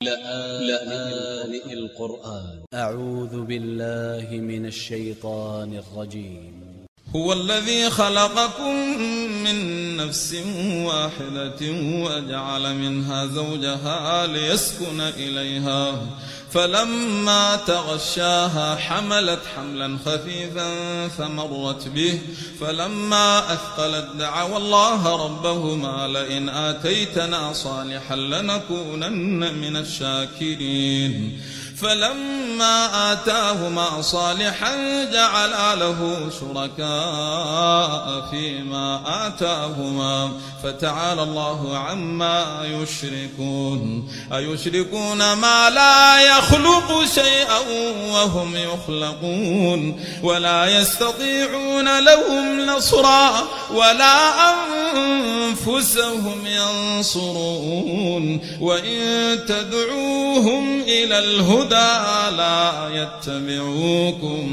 لآن القرآن. أ ع و ذ ب ا ل ل ه من ا ل ش ي ط ا ن ا ل ج ي م هو الذي خلقكم من نفس واحدة وجعل منها زوجها ليسكن إليها فلما تغشاها حملت حملا خفيفا فمرت به فلما أثقلت دعوا الله ربهما لئن آتيتنا صالحا لنكونن من الشاكرين فلما آتاهما صالحا جعلا له شركاء فيما آتاهما فتعالى الله عما يشركون أيشركون ما لا يخلق شيئا وهم يخلقون ولا يستطيعون لهم نصرا ولا أنفسهم ينصرون وإن تدعوهم إلى الهدى لا يتبعوكم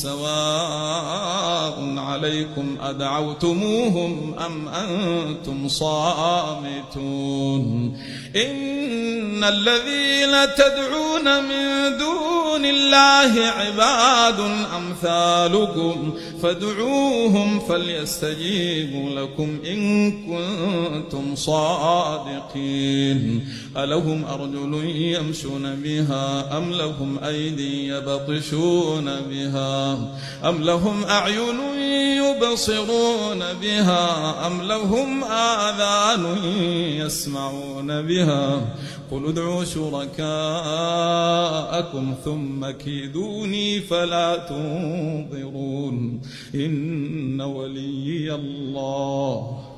سواء عليكم أدعوتموهم أم أنتم صامتون إن الذين تدعون من دون الله عباد أمثالكم فادعوهم فليستجيبوا لكم إن كنتم صادقين ألهم أرجل يمشون بها أم لهم أيدي يبطشون بها أم لهم أعين يبصرون بها أم لهم آذان يسمعون بها قل ادعوا شركاءكم ثم كيدوني فلا تنظرون إن وليي الله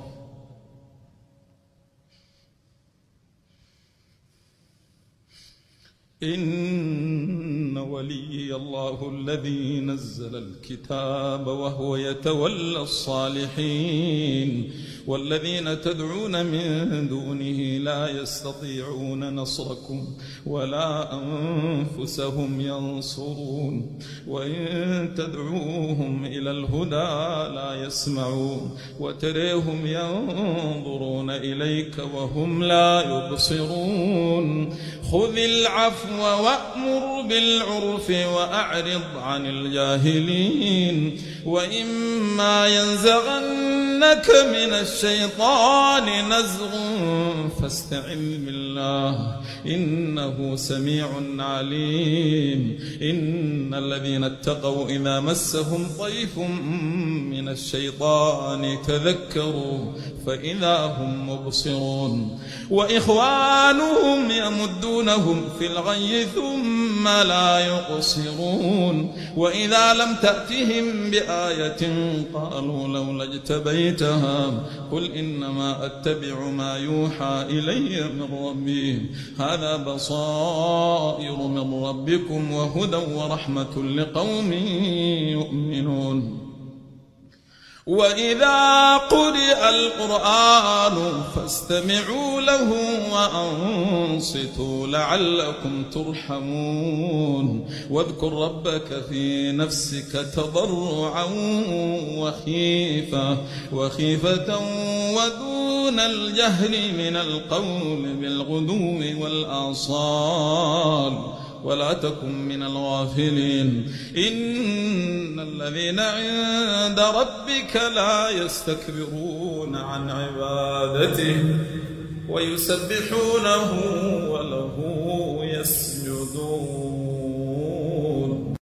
إن وليي الله الذي نزل الكتاب وهو يتولى الصالحين والذين تدعون من دونه لا يستطيعون نصركم ولا أنفسهم ينصرون وإن تدعوهم إلى الهدى لا يسمعون وتريهم ينظرون إليك وهم لا يبصرون خذ العفو وأمر بالعرف وأعرض عن الجاهلين وإما ينزغنك من الشيطان نزغ فاستعذ بالله إنه سميع عليم إن الذين اتقوا إذا مسهم طيف من الشيطان تذكروا فإذا هم مبصرون وإخوانهم يمدونهم في الغي ثم لا يقصرون وإذا لم تأتهم بآية قالوا لولا اجتبيتها قل إنما أتبع ما يوحى إلي من ربي هذا بصائر من ربكم وهدى ورحمة لقوم يؤمنون وإذا قرئ القرآن فاستمعوا له وأنصتوا لعلكم ترحمون واذكر ربك في نفسك تضرعا وخيفة ودون الجهر من القول بالغدو والآصال ولا تكن من الغافلين إن الذين عند ربك لا يستكبرون عن عبادته ويسبحونه وله يسجدون